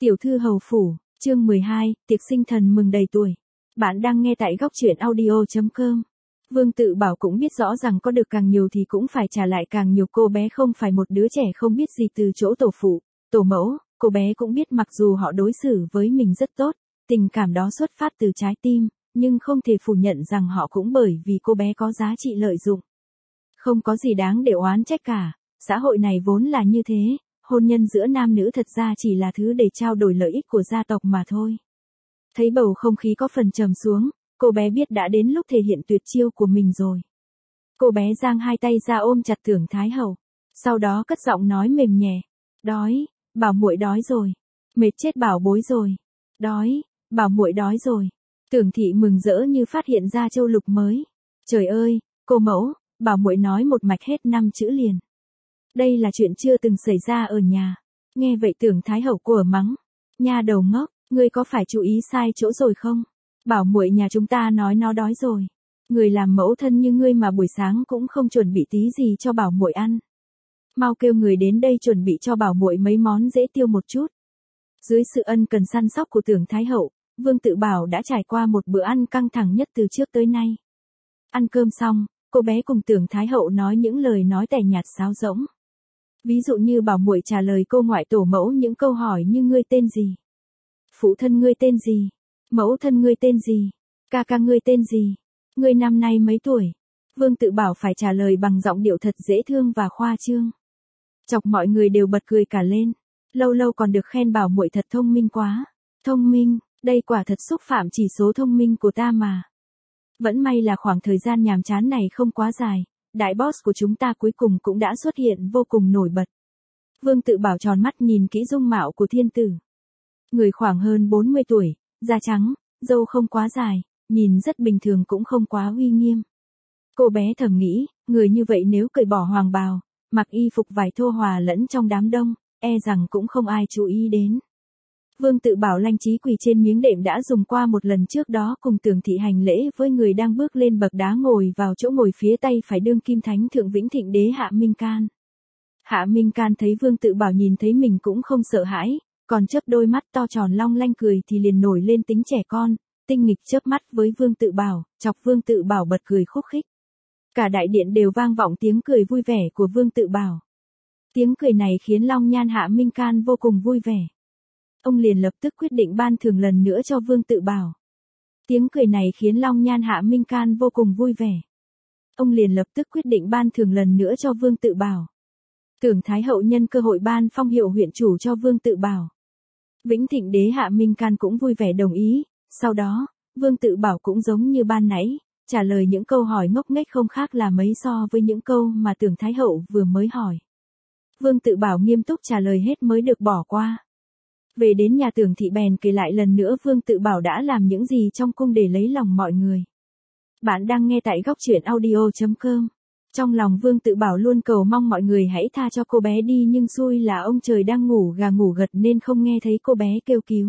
Tiểu thư hầu phủ, chương 12, tiệc sinh thần mừng đầy tuổi. Bạn đang nghe tại góc truyện audio.com. Vương Tự Bảo cũng biết rõ rằng có được càng nhiều thì cũng phải trả lại càng nhiều. Cô bé không phải một đứa trẻ không biết gì từ chỗ tổ phụ, tổ mẫu. Cô bé cũng biết mặc dù họ đối xử với mình rất tốt, tình cảm đó xuất phát từ trái tim, nhưng không thể phủ nhận rằng họ cũng bởi vì cô bé có giá trị lợi dụng. Không có gì đáng để oán trách cả, xã hội này vốn là như thế. Hôn nhân giữa nam nữ thật ra chỉ là thứ để trao đổi lợi ích của gia tộc mà thôi. Thấy bầu không khí có phần trầm xuống, cô bé biết đã đến lúc thể hiện tuyệt chiêu của mình rồi. Cô bé giang hai tay ra ôm chặt Tưởng Thái Hậu, sau đó cất giọng nói mềm nhẹ, "Đói, bảo muội đói rồi. Mệt chết bảo bối rồi. Đói, bảo muội đói rồi." Tưởng thị mừng rỡ như phát hiện ra châu lục mới. "Trời ơi, cô mẫu, bảo muội nói một mạch hết 5 chữ liền. Đây là chuyện chưa từng xảy ra ở nhà." Nghe vậy Tưởng Thái Hậu của mắng, "Nha đầu ngốc, ngươi có phải chú ý sai chỗ rồi không? Bảo muội nhà chúng ta nói nó đói rồi. Người làm mẫu thân như ngươi mà buổi sáng cũng không chuẩn bị tí gì cho bảo muội ăn. Mau kêu người đến đây chuẩn bị cho bảo muội mấy món dễ tiêu một chút." Dưới sự ân cần săn sóc của Tưởng Thái Hậu, Vương Tự Bảo đã trải qua một bữa ăn căng thẳng nhất từ trước tới nay. Ăn cơm xong, cô bé cùng Tưởng Thái Hậu nói những lời nói tẻ nhạt sáo rỗng. Ví dụ như bảo muội trả lời cô ngoại tổ mẫu những câu hỏi như ngươi tên gì? Phụ thân ngươi tên gì? Mẫu thân ngươi tên gì? Ca ca ngươi tên gì? Ngươi năm nay mấy tuổi? Vương Tự Bảo phải trả lời bằng giọng điệu thật dễ thương và khoa trương. Chọc mọi người đều bật cười cả lên. Lâu lâu còn được khen bảo muội thật thông minh quá. Thông minh, đây quả thật xúc phạm chỉ số thông minh của ta mà. Vẫn may là khoảng thời gian nhàm chán này không quá dài. Đại boss của chúng ta cuối cùng cũng đã xuất hiện vô cùng nổi bật. Vương Tự Bảo tròn mắt nhìn kỹ dung mạo của thiên tử. Người khoảng hơn 40 tuổi, da trắng, râu không quá dài, nhìn rất bình thường cũng không quá uy nghiêm. Cô bé thầm nghĩ, người như vậy nếu cởi bỏ hoàng bào, mặc y phục vải thô hòa lẫn trong đám đông, e rằng cũng không ai chú ý đến. Vương Tự Bảo lanh trí quỳ trên miếng đệm đã dùng qua một lần trước đó cùng Tưởng thị hành lễ với người đang bước lên bậc đá ngồi vào chỗ ngồi phía tay phải đương kim thánh thượng Vĩnh Thịnh đế Hạ Minh Can. Hạ Minh Can thấy Vương Tự Bảo nhìn thấy mình cũng không sợ hãi, còn chớp đôi mắt to tròn long lanh cười thì liền nổi lên tính trẻ con, tinh nghịch chớp mắt với Vương Tự Bảo, chọc Vương Tự Bảo bật cười khúc khích. Cả đại điện đều vang vọng tiếng cười vui vẻ của Vương Tự Bảo. Tiếng cười này khiến Long Nhan Hạ Minh Can vô cùng vui vẻ. Ông liền lập tức quyết định ban thưởng lần nữa cho Vương Tự Bảo. Tiếng cười này khiến Long Nhan Hạ Minh Can vô cùng vui vẻ. Ông liền lập tức quyết định ban thưởng lần nữa cho Vương Tự Bảo. Tưởng Thái Hậu nhân cơ hội ban phong hiệu huyện chủ cho Vương Tự Bảo. Vĩnh Thịnh đế Hạ Minh Can cũng vui vẻ đồng ý, sau đó, Vương Tự Bảo cũng giống như ban nãy, trả lời những câu hỏi ngốc nghếch không khác là mấy so với những câu mà Tưởng Thái Hậu vừa mới hỏi. Vương Tự Bảo nghiêm túc trả lời hết mới được bỏ qua. Về đến nhà Tưởng thị bèn kể lại lần nữa Vương Tự Bảo đã làm những gì trong cung để lấy lòng mọi người. Bạn đang nghe tại góc truyện audio.com. Trong lòng Vương Tự Bảo luôn cầu mong mọi người hãy tha cho cô bé đi, nhưng xui là ông trời đang ngủ gà ngủ gật nên không nghe thấy cô bé kêu cứu.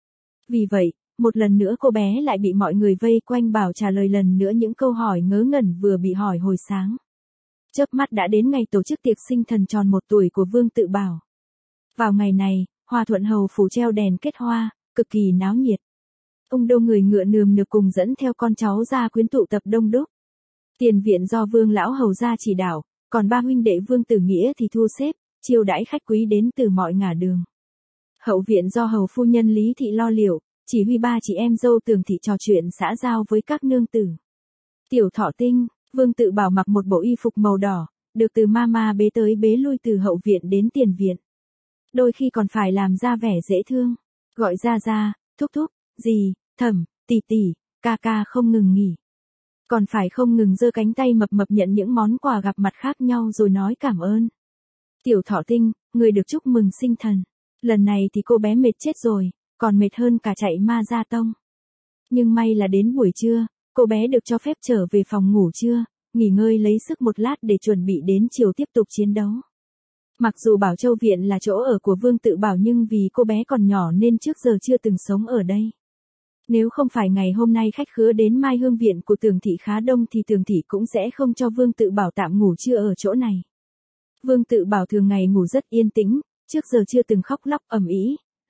Vì vậy, một lần nữa cô bé lại bị mọi người vây quanh bảo trả lời lần nữa những câu hỏi ngớ ngẩn vừa bị hỏi hồi sáng. Chớp mắt đã đến ngày tổ chức tiệc sinh thần tròn 1 tuổi của Vương Tự Bảo. Vào ngày này, Hòa Thuận Hầu phủ treo đèn kết hoa, cực kỳ náo nhiệt. Ông đô người ngựa nườm nượp cùng dẫn theo con cháu ra quyến tụ tập đông đúc. Tiền viện do Vương lão hầu ra chỉ đạo, còn 3 huynh đệ Vương Tử Nghĩa thì thu xếp, chiêu đãi khách quý đến từ mọi ngả đường. Hậu viện do hầu phu nhân Lý thị lo liệu, chỉ huy 3 chị em dâu Tưởng thị trò chuyện xã giao với các nương tử. Tiểu Thọ Tinh, Vương Tự Bảo mặc một bộ y phục màu đỏ, được từ mama bế tới bế lui từ hậu viện đến tiền viện. Đôi khi còn phải làm ra vẻ dễ thương, gọi ra, thúc thúc, dì, thẩm, tỷ tỷ, ca ca không ngừng nghỉ. Còn phải không ngừng giơ cánh tay mập mập nhận những món quà gặp mặt khác nhau rồi nói cảm ơn. Tiểu Thọ Tinh, người được chúc mừng sinh thần. Lần này thì cô bé mệt chết rồi, còn mệt hơn cả chạy ma ra tông. Nhưng may là đến buổi trưa, cô bé được cho phép trở về phòng ngủ trưa, nghỉ ngơi lấy sức một lát để chuẩn bị đến chiều tiếp tục chiến đấu. Mặc dù Bảo Châu Viện là chỗ ở của Vương Tự Bảo nhưng vì cô bé còn nhỏ nên trước giờ chưa từng sống ở đây. Nếu không phải ngày hôm nay khách khứa đến Mai Hương Viện của Tưởng thị khá đông thì Tưởng thị cũng sẽ không cho Vương Tự Bảo tạm ngủ trưa ở chỗ này. Vương Tự Bảo thường ngày ngủ rất yên tĩnh, trước giờ chưa từng khóc lóc ầm ĩ,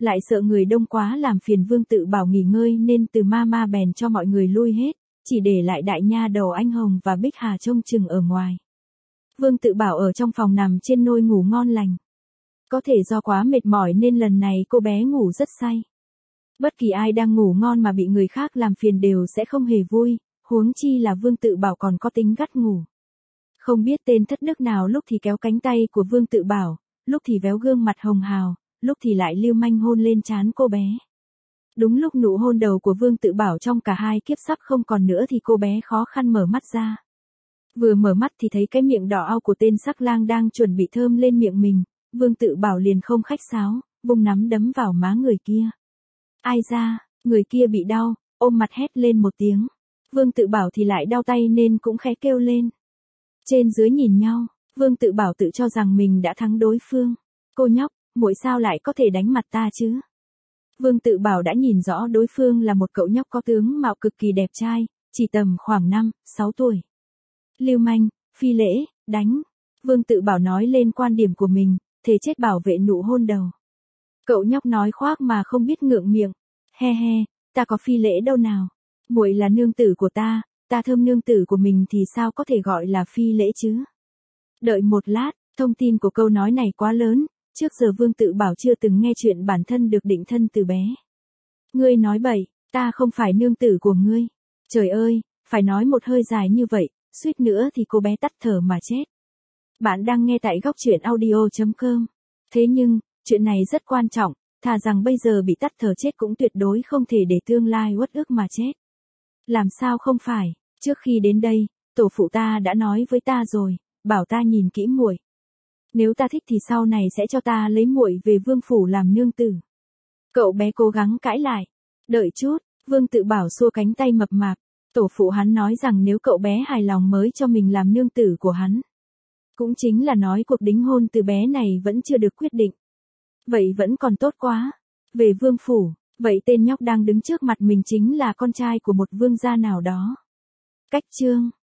lại sợ người đông quá làm phiền Vương Tự Bảo nghỉ ngơi nên từ mama bèn cho mọi người lui hết, chỉ để lại đại nha đầu Anh Hồng và Bích Hà trông chừng ở ngoài. Vương Tự Bảo ở trong phòng nằm trên nôi ngủ ngon lành. Có thể do quá mệt mỏi nên lần này cô bé ngủ rất say. Bất kỳ ai đang ngủ ngon mà bị người khác làm phiền đều sẽ không hề vui, huống chi là Vương Tự Bảo còn có tính gắt ngủ. Không biết tên thất đức nào lúc thì kéo cánh tay của Vương Tự Bảo, lúc thì véo gương mặt hồng hào, lúc thì lại lưu manh hôn lên trán cô bé. Đúng lúc nụ hôn đầu của Vương Tự Bảo trong cả hai kiếp sắp không còn nữa thì cô bé khó khăn mở mắt ra. Vừa mở mắt thì thấy cái miệng đỏ ao của tên sắc lang đang chuẩn bị thơm lên miệng mình, Vương Tự Bảo liền không khách sáo, vung nắm đấm vào má người kia. Ai da, người kia bị đau, ôm mặt hét lên một tiếng. Vương Tự Bảo thì lại đau tay nên cũng khẽ kêu lên. Trên dưới nhìn nhau, Vương Tự Bảo tự cho rằng mình đã thắng đối phương. Cô nhóc, muội sao lại có thể đánh mặt ta chứ? Vương Tự Bảo đã nhìn rõ đối phương là một cậu nhóc có tướng mạo cực kỳ đẹp trai, chỉ tầm khoảng 5, 6 tuổi. Lưu manh, phi lễ, đánh. Vương Tự Bảo nói lên quan điểm của mình, thề chết bảo vệ nụ hôn đầu. Cậu nhóc nói khoác mà không biết ngượng miệng. He he, ta có phi lễ đâu nào. Muội là nương tử của ta thơm nương tử của mình thì sao có thể gọi là phi lễ chứ? Đợi một lát, thông tin của câu nói này quá lớn, trước giờ Vương Tự Bảo chưa từng nghe chuyện bản thân được định thân từ bé. Ngươi nói bậy, ta không phải nương tử của ngươi. Trời ơi, phải nói một hơi dài như vậy, suýt nữa thì cô bé tắt thở mà chết. Bạn đang nghe tại góc truyện audio.com. Thế nhưng, chuyện này rất quan trọng, thà rằng bây giờ bị tắt thở chết cũng tuyệt đối không thể để tương lai uất ức mà chết. Làm sao không phải, trước khi đến đây, tổ phụ ta đã nói với ta rồi, bảo ta nhìn kỹ muội. Nếu ta thích thì sau này sẽ cho ta lấy muội về vương phủ làm nương tử. Cậu bé cố gắng cãi lại. Đợi chút, Vương Tự Bảo xua cánh tay mập mạp. Tổ phụ hắn nói rằng nếu cậu bé hài lòng mới cho mình làm nương tử của hắn. Cũng chính là nói cuộc đính hôn từ bé này vẫn chưa được quyết định. Vậy vẫn còn tốt quá. Về vương phủ, vậy tên nhóc đang đứng trước mặt mình chính là con trai của một vương gia nào đó. Cách chương